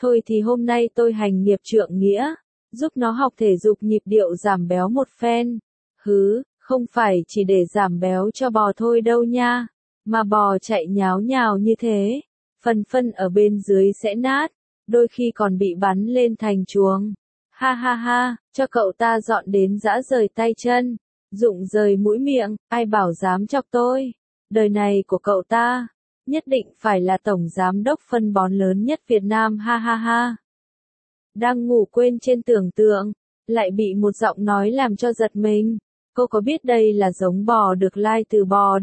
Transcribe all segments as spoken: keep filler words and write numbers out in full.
Thôi thì hôm nay tôi hành nghiệp trượng nghĩa, giúp nó học thể dục nhịp điệu giảm béo một phen. Hứ, không phải chỉ để giảm béo cho bò thôi đâu nha, mà bò chạy nháo nhào như thế, phần phân ở bên dưới sẽ nát, đôi khi còn bị bắn lên thành chuồng. Ha ha ha, cho cậu ta dọn đến dã rời tay chân, rụng rời mũi miệng, ai bảo dám chọc tôi. Đời này của cậu ta, nhất định phải là tổng giám đốc phân bón lớn nhất Việt Nam, ha ha ha. Đang ngủ quên trên tưởng tượng, lại bị một giọng nói làm cho giật mình. Cô có biết đây là giống bò được lai từ bò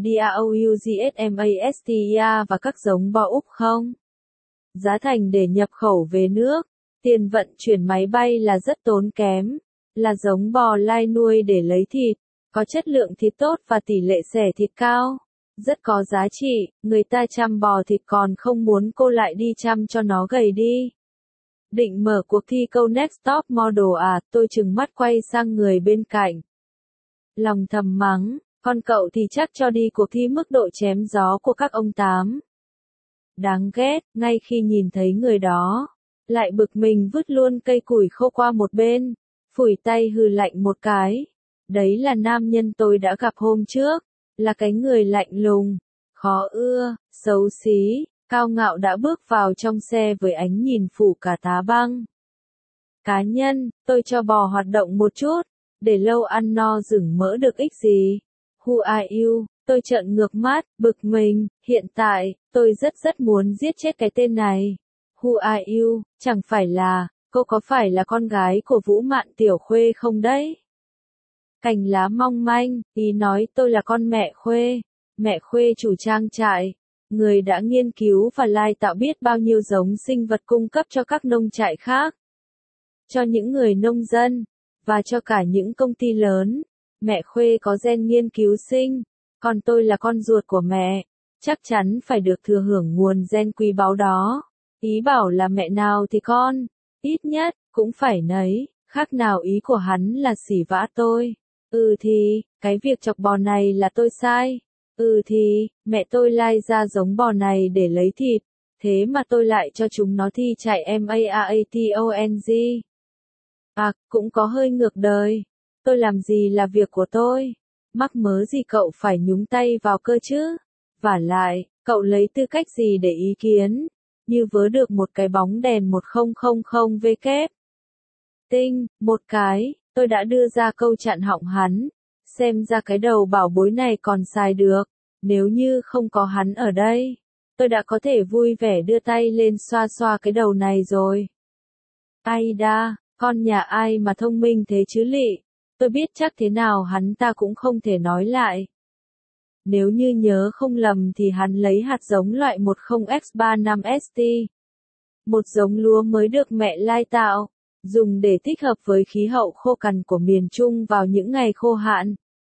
Dougsmastia và các giống bò Úc không? Giá thành để nhập khẩu về nước, tiền vận chuyển máy bay là rất tốn kém, là giống bò lai nuôi để lấy thịt, có chất lượng thịt tốt và tỷ lệ xẻ thịt cao, rất có giá trị, người ta chăm bò thịt còn không muốn cô lại đi chăm cho nó gầy đi. Định mở cuộc thi câu Next Top Model à, tôi trừng mắt quay sang người bên cạnh. Lòng thầm mắng, con cậu thì chắc cho đi cuộc thi mức độ chém gió của các ông tám. Đáng ghét, ngay khi nhìn thấy người đó, lại bực mình vứt luôn cây củi khô qua một bên, phủi tay hừ lạnh một cái. Đấy là nam nhân tôi đã gặp hôm trước, là cái người lạnh lùng, khó ưa, xấu xí, cao ngạo đã bước vào trong xe với ánh nhìn phủ cả tá băng. Cá nhân, tôi cho bò hoạt động một chút, để lâu ăn no rừng mỡ được ích gì. Who are you? Tôi trợn ngược mắt, bực mình, hiện tại, tôi rất rất muốn giết chết cái tên này. Who are you? Chẳng phải là, cô có phải là con gái của Vũ Mạn Tiểu Khuê không đấy? Cành lá mong manh, ý nói tôi là con mẹ Khuê, mẹ Khuê chủ trang trại, người đã nghiên cứu và lai tạo biết bao nhiêu giống sinh vật cung cấp cho các nông trại khác, cho những người nông dân, và cho cả những công ty lớn. Mẹ Khuê có gen nghiên cứu sinh, còn tôi là con ruột của mẹ, chắc chắn phải được thừa hưởng nguồn gen quý báu đó. Ý bảo là mẹ nào thì con, ít nhất, cũng phải nấy, khác nào ý của hắn là xỉ vả tôi. Ừ thì, cái việc chọc bò này là tôi sai. Ừ thì, mẹ tôi lai ra giống bò này để lấy thịt, thế mà tôi lại cho chúng nó thi chạy marathon. À, cũng có hơi ngược đời. Tôi làm gì là việc của tôi, mắc mớ gì cậu phải nhúng tay vào cơ chứ? Vả lại, cậu lấy tư cách gì để ý kiến, như vớ được một cái bóng đèn một không không không v kép. Tinh, một cái, tôi đã đưa ra câu chặn họng hắn, xem ra cái đầu bảo bối này còn xài được, nếu như không có hắn ở đây, tôi đã có thể vui vẻ đưa tay lên xoa xoa cái đầu này rồi. Ai đa, con nhà ai mà thông minh thế chứ lị, tôi biết chắc thế nào hắn ta cũng không thể nói lại. Nếu như nhớ không lầm thì hắn lấy hạt giống loại một không x ba năm S T. Một giống lúa mới được mẹ lai tạo, dùng để thích hợp với khí hậu khô cằn của miền Trung vào những ngày khô hạn.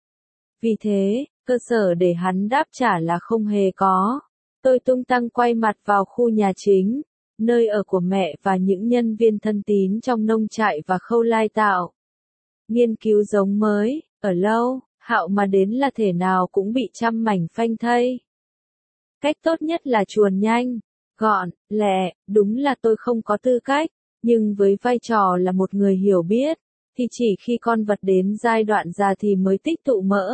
Vì thế, cơ sở để hắn đáp trả là không hề có. Tôi tung tăng quay mặt vào khu nhà chính, nơi ở của mẹ và những nhân viên thân tín trong nông trại và khâu lai tạo. Nghiên cứu giống mới, ở lâu, Hạo mà đến là thể nào cũng bị trăm mảnh phanh thây. Cách tốt nhất là chuồn nhanh, gọn, lẹ, đúng là tôi không có tư cách, nhưng với vai trò là một người hiểu biết, thì chỉ khi con vật đến giai đoạn già thì mới tích tụ mỡ.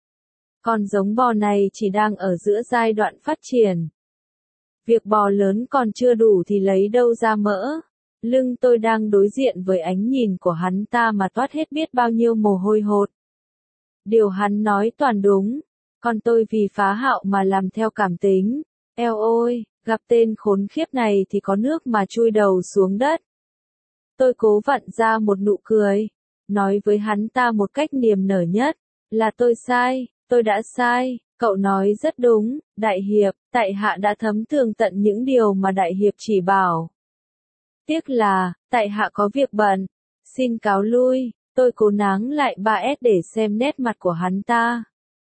Còn giống bò này chỉ đang ở giữa giai đoạn phát triển. Việc bò lớn còn chưa đủ thì lấy đâu ra mỡ. Lưng tôi đang đối diện với ánh nhìn của hắn ta mà toát hết biết bao nhiêu mồ hôi hột. Điều hắn nói toàn đúng, còn tôi vì phá Hạo mà làm theo cảm tính. Eo ôi, gặp tên khốn khiếp này thì có nước mà chui đầu xuống đất. Tôi cố vặn ra một nụ cười, nói với hắn ta một cách niềm nở nhất, là tôi sai, tôi đã sai, cậu nói rất đúng, đại hiệp, tại hạ đã thấm tường tận những điều mà đại hiệp chỉ bảo. Tiếc là, tại hạ có việc bận, xin cáo lui, tôi cố náng lại ba S để xem nét mặt của hắn ta.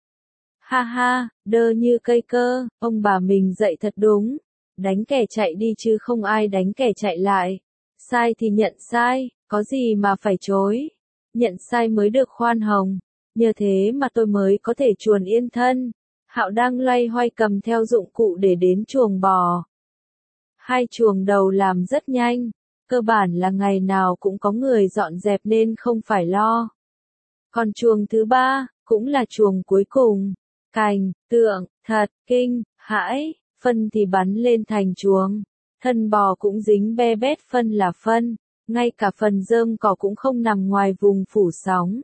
Ha ha, đơ như cây cơ, ông bà mình dạy thật đúng, đánh kẻ chạy đi chứ không ai đánh kẻ chạy lại. Sai thì nhận sai, có gì mà phải chối. Nhận sai mới được khoan hồng, nhờ thế mà tôi mới có thể chuồn yên thân. Hạo đang loay hoay cầm theo dụng cụ để đến chuồng bò. Hai chuồng đầu làm rất nhanh, cơ bản là ngày nào cũng có người dọn dẹp nên không phải lo. Còn chuồng thứ ba, cũng là chuồng cuối cùng, cành, tượng, thật, kinh, hãi, phân thì bắn lên thành chuồng. Thân bò cũng dính be bét phân là phân, ngay cả phần rơm cỏ cũng không nằm ngoài vùng phủ sóng.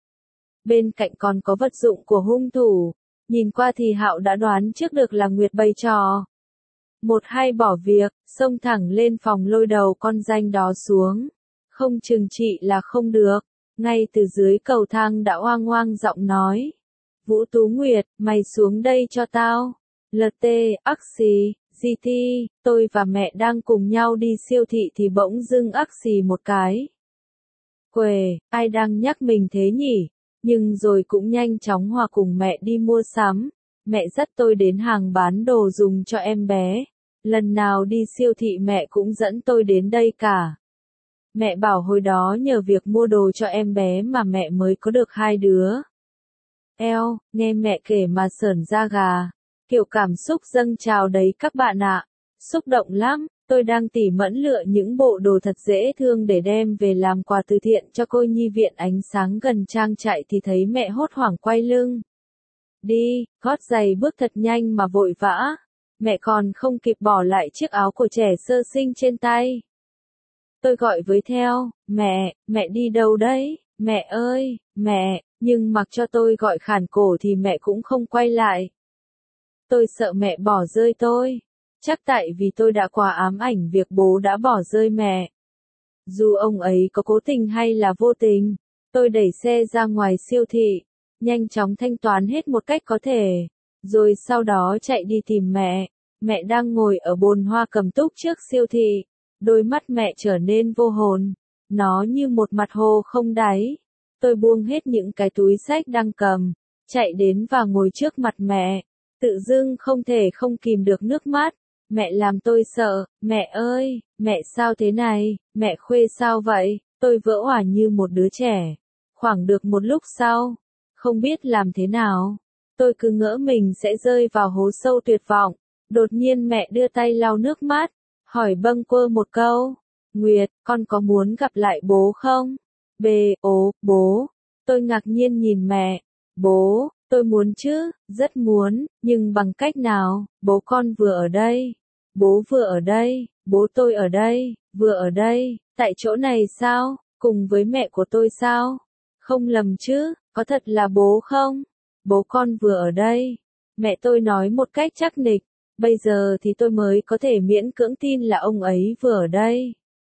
Bên cạnh còn có vật dụng của hung thủ, nhìn qua thì Hạo đã đoán trước được là Nguyệt bày trò. Một hay bỏ việc, xông thẳng lên phòng lôi đầu con danh đó xuống. Không trừng trị là không được, ngay từ dưới cầu thang đã oang oang giọng nói. Vũ Tú Nguyệt, mày xuống đây cho tao. lờ tê, ắc xì, giê tê, tôi và mẹ đang cùng nhau đi siêu thị thì bỗng dưng ắc xì một cái. Quề, ai đang nhắc mình thế nhỉ? Nhưng rồi cũng nhanh chóng hòa cùng mẹ đi mua sắm. Mẹ dắt tôi đến hàng bán đồ dùng cho em bé. Lần nào đi siêu thị mẹ cũng dẫn tôi đến đây cả. Mẹ bảo hồi đó nhờ việc mua đồ cho em bé mà mẹ mới có được hai đứa. Eo, nghe mẹ kể mà sởn da gà. Kiểu cảm xúc dâng trào đấy các bạn ạ. Xúc động lắm, tôi đang tỉ mẫn lựa những bộ đồ thật dễ thương để đem về làm quà từ thiện cho cô nhi viện Ánh Sáng gần trang trại thì thấy mẹ hốt hoảng quay lưng. Đi, gót giày bước thật nhanh mà vội vã. Mẹ còn không kịp bỏ lại chiếc áo của trẻ sơ sinh trên tay. Tôi gọi với theo, mẹ, mẹ đi đâu đấy, mẹ ơi, mẹ, nhưng mặc cho tôi gọi khản cổ thì mẹ cũng không quay lại. Tôi sợ mẹ bỏ rơi tôi, chắc tại vì tôi đã quá ám ảnh việc bố đã bỏ rơi mẹ. Dù ông ấy có cố tình hay là vô tình, tôi đẩy xe ra ngoài siêu thị, nhanh chóng thanh toán hết một cách có thể, rồi sau đó chạy đi tìm mẹ. Mẹ đang ngồi ở bồn hoa cầm túc trước siêu thị, đôi mắt mẹ trở nên vô hồn, nó như một mặt hồ không đáy. Tôi buông hết những cái túi xách đang cầm, chạy đến và ngồi trước mặt mẹ, tự dưng không thể không kìm được nước mắt. Mẹ làm tôi sợ, mẹ ơi, mẹ sao thế này, mẹ Khuê sao vậy, tôi vỡ òa như một đứa trẻ. Khoảng được một lúc sau, không biết làm thế nào, tôi cứ ngỡ mình sẽ rơi vào hố sâu tuyệt vọng. Đột nhiên mẹ đưa tay lau nước mắt, hỏi bâng quơ một câu, Nguyệt, con có muốn gặp lại bố không? Bê, ố, bố. Tôi ngạc nhiên nhìn mẹ, bố, tôi muốn chứ, rất muốn, nhưng bằng cách nào, bố con vừa ở đây, bố vừa ở đây, bố tôi ở đây, vừa ở đây, tại chỗ này sao, cùng với mẹ của tôi sao? Không lầm chứ, có thật là bố không? Bố con vừa ở đây. Mẹ tôi nói một cách chắc nịch. Bây giờ thì tôi mới có thể miễn cưỡng tin là ông ấy vừa ở đây.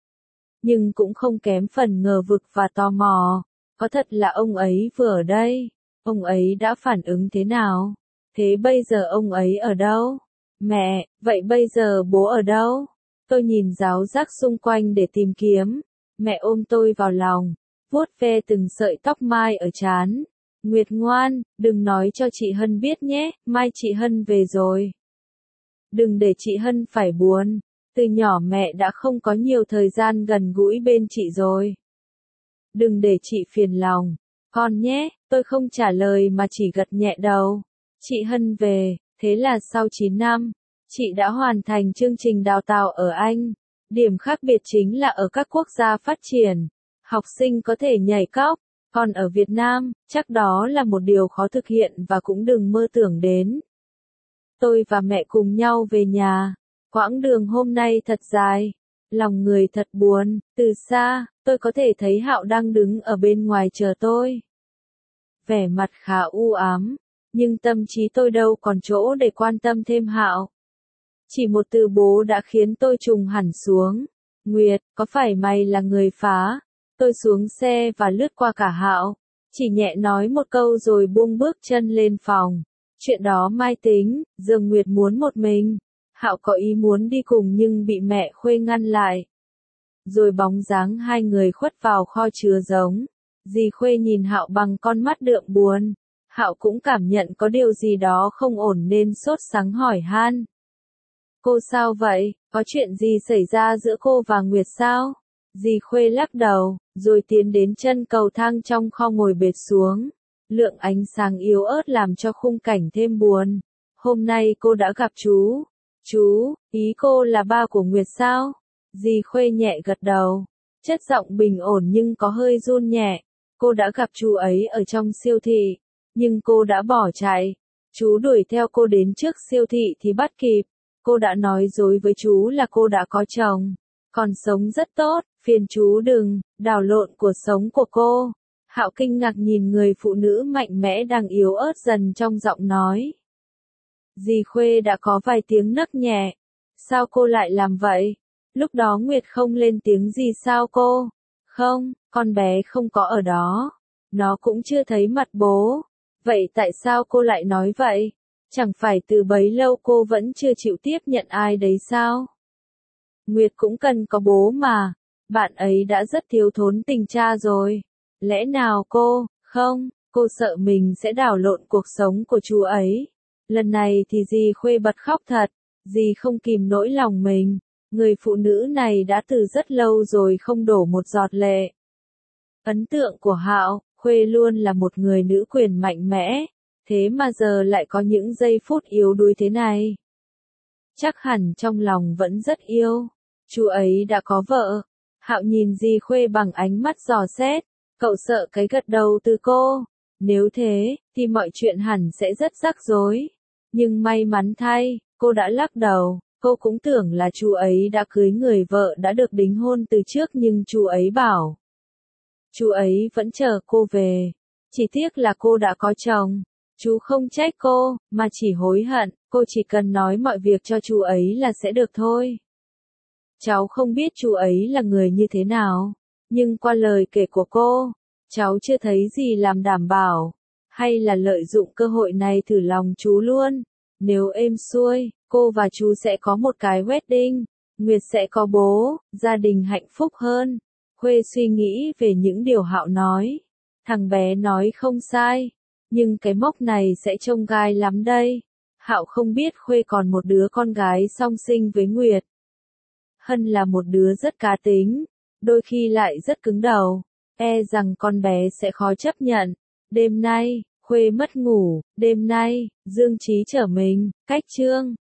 Nhưng cũng không kém phần ngờ vực và tò mò. Có thật là ông ấy vừa ở đây? Ông ấy đã phản ứng thế nào? Thế bây giờ ông ấy ở đâu? Mẹ, vậy bây giờ bố ở đâu? Tôi nhìn ráo rác xung quanh để tìm kiếm. Mẹ ôm tôi vào lòng, vuốt ve từng sợi tóc mai ở trán. Nguyệt ngoan, đừng nói cho chị Hân biết nhé, mai chị Hân về rồi. Đừng để chị Hân phải buồn, từ nhỏ mẹ đã không có nhiều thời gian gần gũi bên chị rồi. Đừng để chị phiền lòng, con nhé, tôi không trả lời mà chỉ gật nhẹ đầu. Chị Hân về, thế là sau chín năm, chị đã hoàn thành chương trình đào tạo ở Anh. Điểm khác biệt chính là ở các quốc gia phát triển, học sinh có thể nhảy cóc, còn ở Việt Nam, chắc đó là một điều khó thực hiện và cũng đừng mơ tưởng đến. Tôi và mẹ cùng nhau về nhà. Quãng đường hôm nay thật dài. Lòng người thật buồn. Từ xa, tôi có thể thấy Hạo đang đứng ở bên ngoài chờ tôi. Vẻ mặt khá u ám. Nhưng tâm trí tôi đâu còn chỗ để quan tâm thêm Hạo. Chỉ một từ bố đã khiến tôi trùng hẳn xuống. Nguyệt, có phải mày là người phá? Tôi xuống xe và lướt qua cả Hạo. Chỉ nhẹ nói một câu rồi buông bước chân lên phòng. Chuyện đó mai tính, giờ Nguyệt muốn một mình. Hạo có ý muốn đi cùng nhưng bị mẹ Khuê ngăn lại. Rồi bóng dáng hai người khuất vào kho chứa giống. Dì Khuê nhìn Hạo bằng con mắt đượm buồn. Hạo cũng cảm nhận có điều gì đó không ổn nên sốt sắng hỏi han. Cô sao vậy, có chuyện gì xảy ra giữa cô và Nguyệt sao? Dì Khuê lắc đầu, rồi tiến đến chân cầu thang trong kho ngồi bệt xuống. Lượng ánh sáng yếu ớt làm cho khung cảnh thêm buồn. Hôm nay cô đã gặp chú. Chú, ý cô là ba của Nguyệt sao? Dì Khuê nhẹ gật đầu, chất giọng bình ổn nhưng có hơi run nhẹ. Cô đã gặp chú ấy ở trong siêu thị, nhưng cô đã bỏ chạy. Chú đuổi theo cô đến trước siêu thị thì bắt kịp. Cô đã nói dối với chú là cô đã có chồng, còn sống rất tốt, phiền chú đừng đảo lộn cuộc sống của cô. Hạo kinh ngạc nhìn người phụ nữ mạnh mẽ đang yếu ớt dần trong giọng nói. Dì Khuê đã có vài tiếng nấc nhẹ. Sao cô lại làm vậy? Lúc đó Nguyệt không lên tiếng gì sao cô? Không, con bé không có ở đó. Nó cũng chưa thấy mặt bố. Vậy tại sao cô lại nói vậy? Chẳng phải từ bấy lâu cô vẫn chưa chịu tiếp nhận ai đấy sao? Nguyệt cũng cần có bố mà. Bạn ấy đã rất thiếu thốn tình cha rồi. Lẽ nào cô, không, cô sợ mình sẽ đảo lộn cuộc sống của chú ấy. Lần này thì dì Khuê bật khóc thật. Dì không kìm nỗi lòng mình. Người phụ nữ này đã từ rất lâu rồi không đổ một giọt lệ. Ấn tượng của Hạo, Khuê luôn là một người nữ quyền mạnh mẽ. Thế mà giờ lại có những giây phút yếu đuối thế này. Chắc hẳn trong lòng vẫn rất yêu. Chú ấy đã có vợ. Hạo nhìn dì Khuê bằng ánh mắt dò xét. Cậu sợ cái gật đầu từ cô. Nếu thế, thì mọi chuyện hẳn sẽ rất rắc rối. Nhưng may mắn thay, cô đã lắc đầu. Cô cũng tưởng là chú ấy đã cưới người vợ đã được đính hôn từ trước nhưng chú ấy bảo. Chú ấy vẫn chờ cô về. Chỉ tiếc là cô đã có chồng. Chú không trách cô, mà chỉ hối hận. Cô chỉ cần nói mọi việc cho chú ấy là sẽ được thôi. Cháu không biết chú ấy là người như thế nào. Nhưng qua lời kể của cô, cháu chưa thấy gì làm đảm bảo. Hay là lợi dụng cơ hội này thử lòng chú luôn. Nếu êm xuôi, cô và chú sẽ có một cái wedding. Nguyệt sẽ có bố, gia đình hạnh phúc hơn. Khuê suy nghĩ về những điều Hạo nói. Thằng bé nói không sai. Nhưng cái mốc này sẽ trông gai lắm đây. Hạo không biết Khuê còn một đứa con gái song sinh với Nguyệt. Hân là một đứa rất cá tính. Đôi khi lại rất cứng đầu. E rằng con bé sẽ khó chấp nhận. Đêm nay, Khuê mất ngủ. Đêm nay, Dương Chí chở mình, cách Trương.